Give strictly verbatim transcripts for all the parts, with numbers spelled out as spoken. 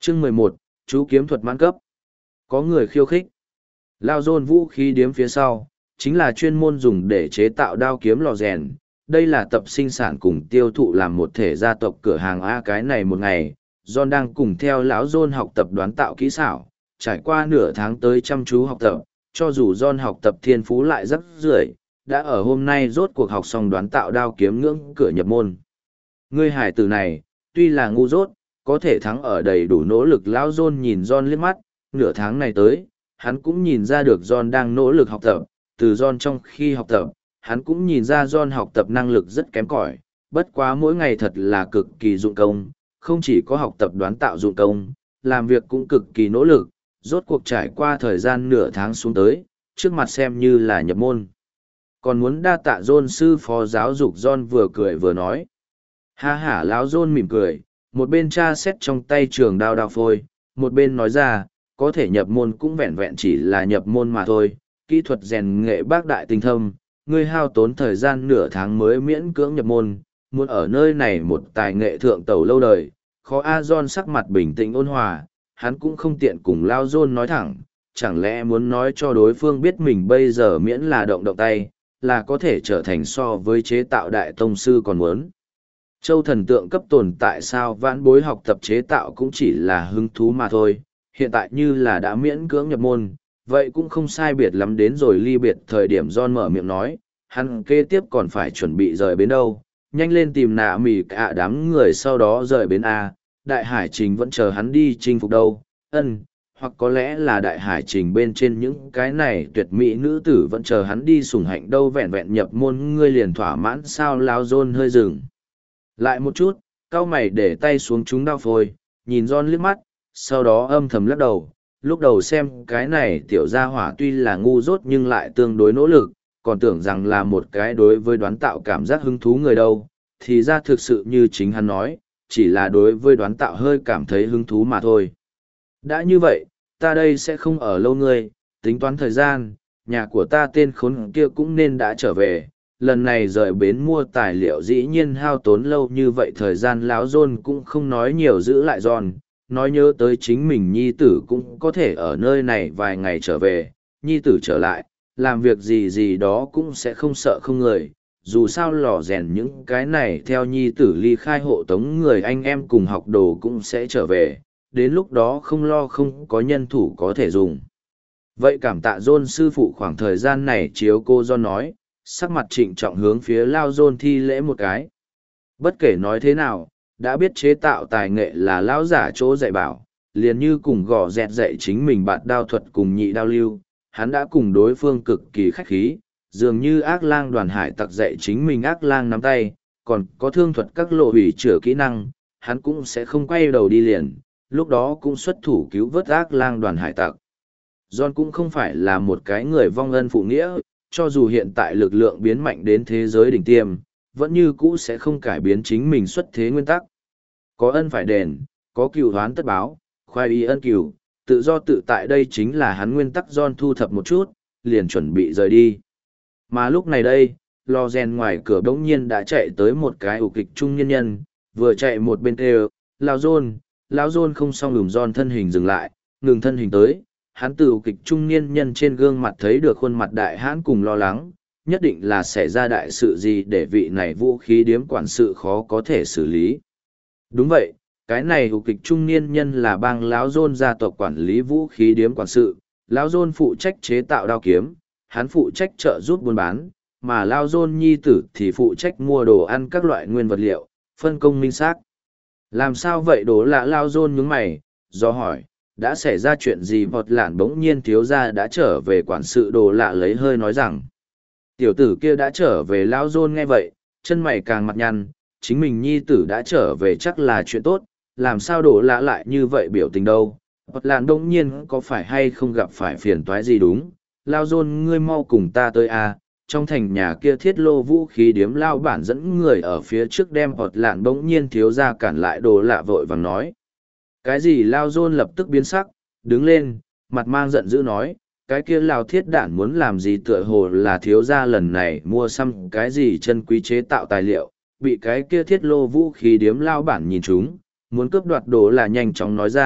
Chương mười một, chú kiếm thuật mãn cấp. Có người khiêu khích. Lao dôn vũ khí điếm phía sau, chính là chuyên môn dùng để chế tạo đao kiếm lò rèn. Đây là tập sinh sản cùng tiêu thụ làm một thể gia tộc cửa hàng A cái này một ngày. John đang cùng theo lão John học tập đoán tạo kỹ xảo, trải qua nửa tháng tới chăm chú học tập, cho dù John học tập thiên phú lại rất rưỡi, đã ở hôm nay rốt cuộc học xong đoán tạo đao kiếm ngưỡng cửa nhập môn. Ngươi hải tử này, tuy là ngu dốt, có thể thắng ở đầy đủ nỗ lực. Lão John nhìn John liếc mắt, nửa tháng này tới, hắn cũng nhìn ra được John đang nỗ lực học tập, từ John trong khi học tập, hắn cũng nhìn ra John học tập năng lực rất kém cỏi, bất quá mỗi ngày thật là cực kỳ dụng công, không chỉ có học tập đoán tạo dụng công, làm việc cũng cực kỳ nỗ lực, rốt cuộc trải qua thời gian nửa tháng xuống tới, trước mặt xem như là nhập môn. Còn muốn đa tạ John sư phó giáo dục. John vừa cười vừa nói. Ha ha, lão John mỉm cười, một bên tra xét trong tay trường đao đao phôi, một bên nói ra, có thể nhập môn cũng vẹn vẹn chỉ là nhập môn mà thôi, kỹ thuật rèn nghệ bác đại tinh thâm, ngươi hao tốn thời gian nửa tháng mới miễn cưỡng nhập môn, muốn ở nơi này một tài nghệ thượng tẩu lâu đời, khó. A John sắc mặt bình tĩnh ôn hòa, hắn cũng không tiện cùng Lao John nói thẳng, chẳng lẽ muốn nói cho đối phương biết mình bây giờ miễn là động động tay, là có thể trở thành so với chế tạo đại tông sư còn muốn. Châu thần tượng cấp tồn tại sao vãn bối học tập chế tạo cũng chỉ là hứng thú mà thôi, hiện tại như là đã miễn cưỡng nhập môn, vậy cũng không sai biệt lắm. Đến rồi ly biệt thời điểm John mở miệng nói, hắn kế tiếp còn phải chuẩn bị rời bến đâu, nhanh lên tìm nạ mì cả đám người sau đó rời bến A, đại hải trình vẫn chờ hắn đi chinh phục đâu. Ân, hoặc có lẽ là đại hải trình bên trên những cái này tuyệt mỹ nữ tử vẫn chờ hắn đi sủng hạnh đâu. Vẹn vẹn nhập môn ngươi liền thỏa mãn sao? Lao John hơi dừng lại một chút, cau mày để tay xuống chúng đao phôi, nhìn John liếc mắt, sau đó âm thầm lắc đầu. Lúc đầu xem cái này tiểu gia hỏa tuy là ngu dốt nhưng lại tương đối nỗ lực, còn tưởng rằng là một cái đối với đoán tạo cảm giác hứng thú người đâu, thì ra thực sự như chính hắn nói, chỉ là đối với đoán tạo hơi cảm thấy hứng thú mà thôi. Đã như vậy, ta đây sẽ không ở lâu ngươi, tính toán thời gian, nhà của ta tên khốn kia cũng nên đã trở về. Lần này rời bến mua tài liệu dĩ nhiên hao tốn lâu như vậy thời gian. Lão John cũng không nói nhiều giữ lại John, nói nhớ tới chính mình nhi tử cũng có thể ở nơi này vài ngày trở về, nhi tử trở lại, làm việc gì gì đó cũng sẽ không sợ không người, dù sao lò rèn những cái này theo nhi tử ly khai hộ tống người anh em cùng học đồ cũng sẽ trở về, đến lúc đó không lo không có nhân thủ có thể dùng. Vậy cảm tạ John sư phụ khoảng thời gian này chiếu cô John nói, sắc mặt trịnh trọng hướng phía Lao John thi lễ một cái. Bất kể nói thế nào, đã biết chế tạo tài nghệ là lão giả chỗ dạy bảo, liền như cùng gò dẹt dạy chính mình bạt đao thuật cùng nhị đao lưu, hắn đã cùng đối phương cực kỳ khách khí, dường như ác lang đoàn hải tặc dạy chính mình ác lang nắm tay, còn có thương thuật các lộ hủy chữa kỹ năng, hắn cũng sẽ không quay đầu đi liền, lúc đó cũng xuất thủ cứu vớt ác lang đoàn hải tặc. John cũng không phải là một cái người vong ân phụ nghĩa, cho dù hiện tại lực lượng biến mạnh đến thế giới đỉnh tiêm, vẫn như cũ sẽ không cải biến chính mình xuất thế nguyên tắc. Có ân phải đền, có cừu oán tất báo, khoai y ân cừu, tự do tự tại đây chính là hắn nguyên tắc. John thu thập một chút, liền chuẩn bị rời đi. Mà lúc này đây, lò rèn ngoài cửa bỗng nhiên đã chạy tới một cái ủ kịch trung nhân nhân, vừa chạy một bên kêu, Lão John, Lão John không xong ngừng. John thân hình dừng lại, ngừng thân hình tới, hắn từ ủ kịch trung niên nhân trên gương mặt thấy được khuôn mặt đại hãn cùng lo lắng, nhất định là xảy ra đại sự gì để vị này vũ khí điếm quản sự khó có thể xử lý. Đúng vậy, cái này ủ kịch trung niên nhân là bang Lão John gia tộc quản lý vũ khí điếm quản sự, Lão John phụ trách chế tạo đao kiếm, hắn phụ trách trợ giúp buôn bán, mà Lão John nhi tử thì phụ trách mua đồ ăn các loại nguyên vật liệu, phân công minh xác. Làm sao vậy? Đố lạ Lão John nhướng mày, do hỏi, đã xảy ra chuyện gì? Vọt lạn bỗng nhiên thiếu gia đã trở về. Quản sự Đồ lạ lấy hơi nói rằng, tiểu tử kia đã trở về. Lão John nghe vậy, chân mày càng mặt nhăn, chính mình nhi tử đã trở về chắc là chuyện tốt, làm sao Đồ lạ lại như vậy biểu tình đâu? Vọt lạn bỗng nhiên có phải hay không gặp phải phiền toái gì? Đúng, Lão John ngươi mau cùng ta tới a. Trong thành nhà kia thiết lô vũ khí điếm lao bản dẫn người ở phía trước đem Vọt lạn bỗng nhiên thiếu gia cản lại. Đồ lạ vội vàng nói, cái gì? Lao John lập tức biến sắc, đứng lên, mặt mang giận dữ nói, cái kia Lao thiết đản muốn làm gì? Tựa hồ là thiếu gia lần này mua xăm cái gì chân quý chế tạo tài liệu, bị cái kia thiết lô vũ khí điếm lao bản nhìn chúng, muốn cướp đoạt. Đồ là nhanh chóng nói ra,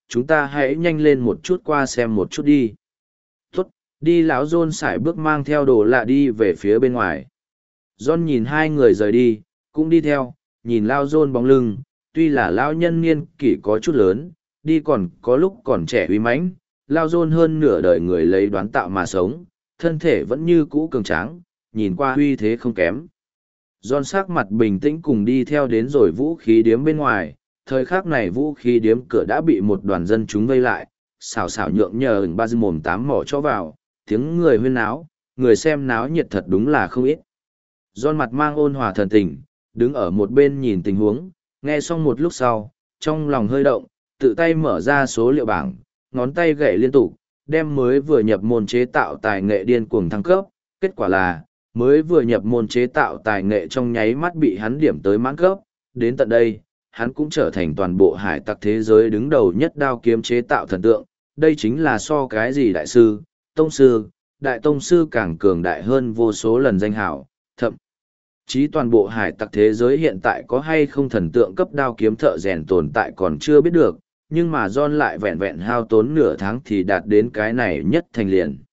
chúng ta hãy nhanh lên một chút qua xem một chút đi. Tốt, đi. Lão John sải bước mang theo đồ lạ đi về phía bên ngoài. John nhìn hai người rời đi, cũng đi theo, nhìn Lao John bóng lưng, tuy là lão nhân niên kỷ có chút lớn, đi còn có lúc còn trẻ uy mãnh, Lao John hơn nửa đời người lấy đoán tạo mà sống, thân thể vẫn như cũ cường tráng, nhìn qua uy thế không kém. John sắc mặt bình tĩnh cùng đi theo đến rồi vũ khí điếm bên ngoài, thời khắc này vũ khí điếm cửa đã bị một đoàn dân chúng vây lại, xào xào nhượng nhờ ba dư mồm tám mỏ cho vào, tiếng người huyên náo, người xem náo nhiệt thật đúng là không ít. John mặt mang ôn hòa thần tình, đứng ở một bên nhìn tình huống, nghe xong một lúc sau, trong lòng hơi động, tự tay mở ra số liệu bảng, ngón tay gậy liên tục, đem mới vừa nhập môn chế tạo tài nghệ điên cuồng thăng cấp, kết quả là, mới vừa nhập môn chế tạo tài nghệ trong nháy mắt bị hắn điểm tới mãn cấp, đến tận đây, hắn cũng trở thành toàn bộ hải tặc thế giới đứng đầu nhất đao kiếm chế tạo thần tượng, đây chính là so cái gì đại sư, tông sư, đại tông sư càng cường đại hơn vô số lần danh hảo, thậm chí toàn bộ hải tặc thế giới hiện tại có hay không thần tượng cấp đao kiếm thợ rèn tồn tại còn chưa biết được, nhưng mà John lại vẹn vẹn hao tốn nửa tháng thì đạt đến cái này nhất thành liền.